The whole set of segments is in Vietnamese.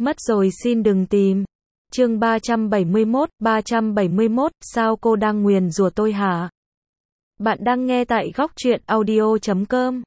Mất rồi xin đừng tìm. Chương 371, sao cô đang nguyền rủa tôi hả? Bạn đang nghe tại góc truyện audio.com.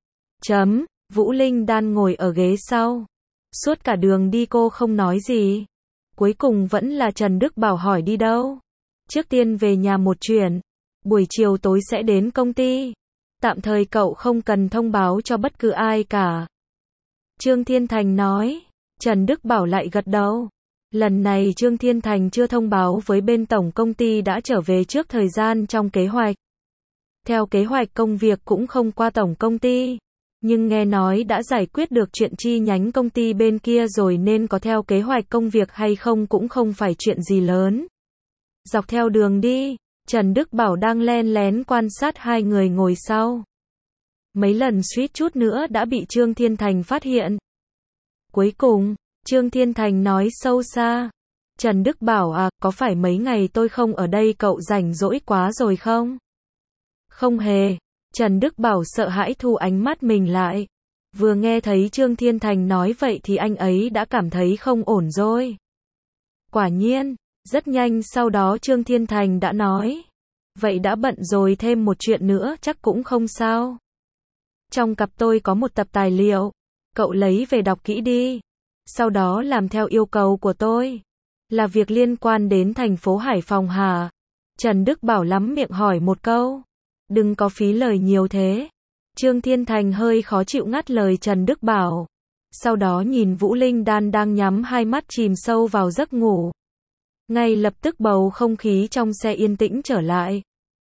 Vũ Linh Đan ngồi ở ghế sau. Suốt cả đường đi cô không nói gì. Cuối cùng vẫn là Trần Đức Bảo hỏi đi đâu. Trước tiên về nhà một chuyện. Buổi chiều tối sẽ đến công ty. Tạm thời cậu không cần thông báo cho bất cứ ai cả. Trương Thiên Thành nói. Trần Đức Bảo lại gật đầu. Lần này Trương Thiên Thành chưa thông báo với bên tổng công ty đã trở về trước thời gian trong kế hoạch. Theo kế hoạch công việc cũng không qua tổng công ty. Nhưng nghe nói đã giải quyết được chuyện chi nhánh công ty bên kia rồi nên có theo kế hoạch công việc hay không cũng không phải chuyện gì lớn. Dọc theo đường đi, Trần Đức Bảo đang len lén quan sát hai người ngồi sau. Mấy lần suýt chút nữa đã bị Trương Thiên Thành phát hiện. Cuối cùng, Trương Thiên Thành nói sâu xa. Trần Đức Bảo à, có phải mấy ngày tôi không ở đây cậu rảnh rỗi quá rồi không? Không hề. Trần Đức Bảo sợ hãi thu ánh mắt mình lại. Vừa nghe thấy Trương Thiên Thành nói vậy thì anh ấy đã cảm thấy không ổn rồi. Quả nhiên, rất nhanh sau đó Trương Thiên Thành đã nói. Vậy đã bận rồi thêm một chuyện nữa chắc cũng không sao. Trong cặp tôi có một tập tài liệu. Cậu lấy về đọc kỹ đi. Sau đó làm theo yêu cầu của tôi. Là việc liên quan đến thành phố Hải Phòng hả? Trần Đức Bảo lắm miệng hỏi một câu. Đừng có phí lời nhiều thế. Trương Thiên Thành hơi khó chịu ngắt lời Trần Đức Bảo. Sau đó nhìn Vũ Linh Đan đang nhắm hai mắt chìm sâu vào giấc ngủ. Ngay lập tức bầu không khí trong xe yên tĩnh trở lại.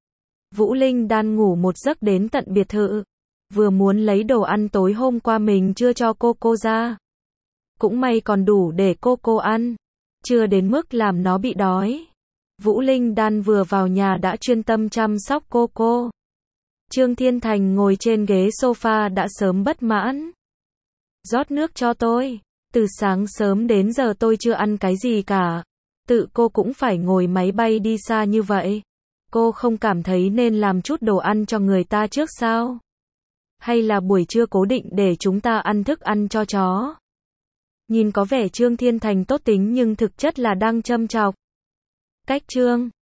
Vũ Linh Đan ngủ một giấc đến tận biệt thự. Vừa muốn lấy đồ ăn tối hôm qua mình chưa cho cô ra. Cũng may còn đủ để cô ăn. Chưa đến mức làm nó bị đói. Vũ Linh Đan vừa vào nhà đã chuyên tâm chăm sóc cô. Trương Thiên Thành ngồi trên ghế sofa đã sớm bất mãn. Rót nước cho tôi. Từ sáng sớm đến giờ tôi chưa ăn cái gì cả. Tự cô cũng phải ngồi máy bay đi xa như vậy. Cô không cảm thấy nên làm chút đồ ăn cho người ta trước sao? Hay là buổi trưa cố định để chúng ta ăn thức ăn cho chó? Nhìn có vẻ Trương Thiên Thành tốt tính nhưng thực chất là đang châm chọc. Cách Trương